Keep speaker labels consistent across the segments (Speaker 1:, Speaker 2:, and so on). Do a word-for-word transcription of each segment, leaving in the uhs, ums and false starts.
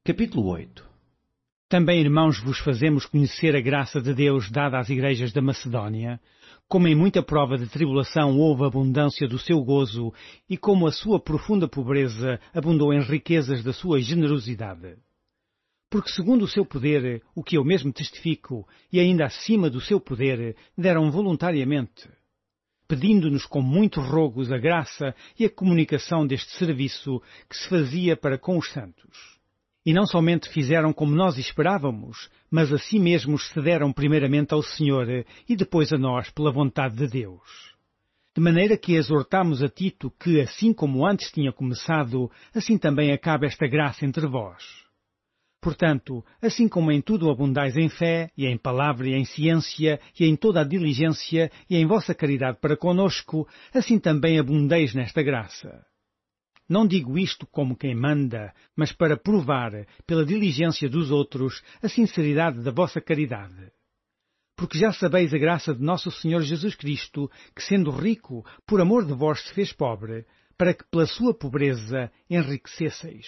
Speaker 1: Capítulo oito.
Speaker 2: Também, irmãos, vos fazemos conhecer a graça de Deus dada às igrejas da Macedónia, como em muita prova de tribulação houve abundância do seu gozo, e como a sua profunda pobreza abundou em riquezas da sua generosidade. Porque segundo o seu poder, o que eu mesmo testifico, e ainda acima do seu poder, deram voluntariamente, pedindo-nos com muitos rogos a graça e a comunicação deste serviço que se fazia para com os santos. E não somente fizeram como nós esperávamos, mas a si mesmos se deram primeiramente ao Senhor e depois a nós pela vontade de Deus. De maneira que exortamos a Tito que, assim como antes tinha começado, assim também acabe esta graça entre vós. Portanto, assim como em tudo abundais em fé, e em palavra e em ciência, e em toda a diligência, e em vossa caridade para conosco, assim também abundeis nesta graça. Não digo isto como quem manda, mas para provar, pela diligência dos outros, a sinceridade da vossa caridade. Porque já sabeis a graça de nosso Senhor Jesus Cristo, que sendo rico, por amor de vós se fez pobre, para que pela sua pobreza enriquecesseis.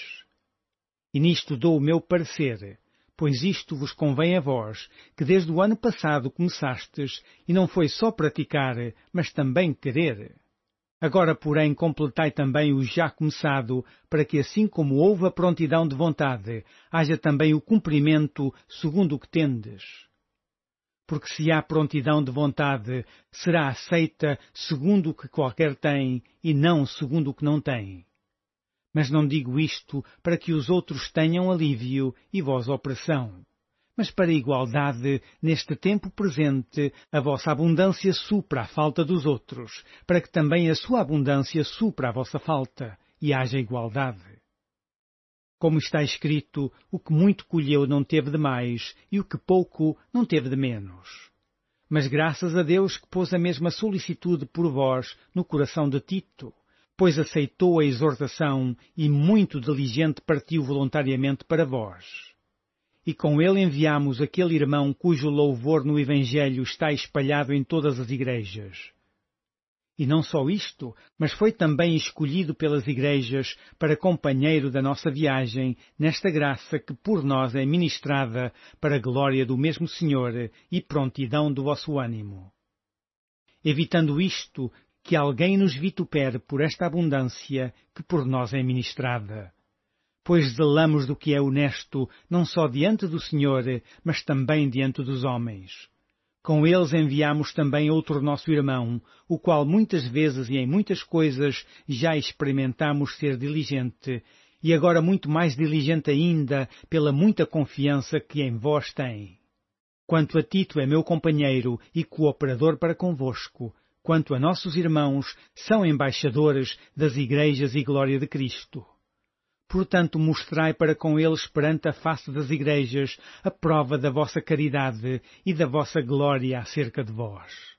Speaker 2: E nisto dou o meu parecer, pois isto vos convém a vós, que desde o ano passado começastes, e não foi só praticar, mas também querer. Agora, porém, completai também o já começado, para que assim como houve a prontidão de vontade, haja também o cumprimento segundo o que tendes. Porque se há prontidão de vontade, será aceita segundo o que qualquer tem, e não segundo o que não tem. Mas não digo isto para que os outros tenham alívio e vós opressão. Mas para a igualdade, neste tempo presente, a vossa abundância supra a falta dos outros, para que também a sua abundância supra a vossa falta, e haja igualdade. Como está escrito, o que muito colheu não teve de mais, e o que pouco não teve de menos. Mas graças a Deus que pôs a mesma solicitude por vós no coração de Tito, pois aceitou a exortação e muito diligente partiu voluntariamente para vós. E com ele enviamos aquele irmão cujo louvor no Evangelho está espalhado em todas as igrejas. E não só isto, mas foi também escolhido pelas igrejas para companheiro da nossa viagem nesta graça que por nós é ministrada para a glória do mesmo Senhor e prontidão do vosso ânimo. Evitando isto, que alguém nos vitupere por esta abundância que por nós é ministrada. Pois zelamos do que é honesto, não só diante do Senhor, mas também diante dos homens. Com eles enviamos também outro nosso irmão, o qual muitas vezes e em muitas coisas já experimentamos ser diligente, e agora muito mais diligente ainda pela muita confiança que em vós tem. Quanto a Tito é meu companheiro e cooperador para convosco, quanto a nossos irmãos, são embaixadores das igrejas e glória de Cristo. Portanto, mostrai para com eles perante a face das igrejas a prova da vossa caridade e da vossa glória acerca de vós.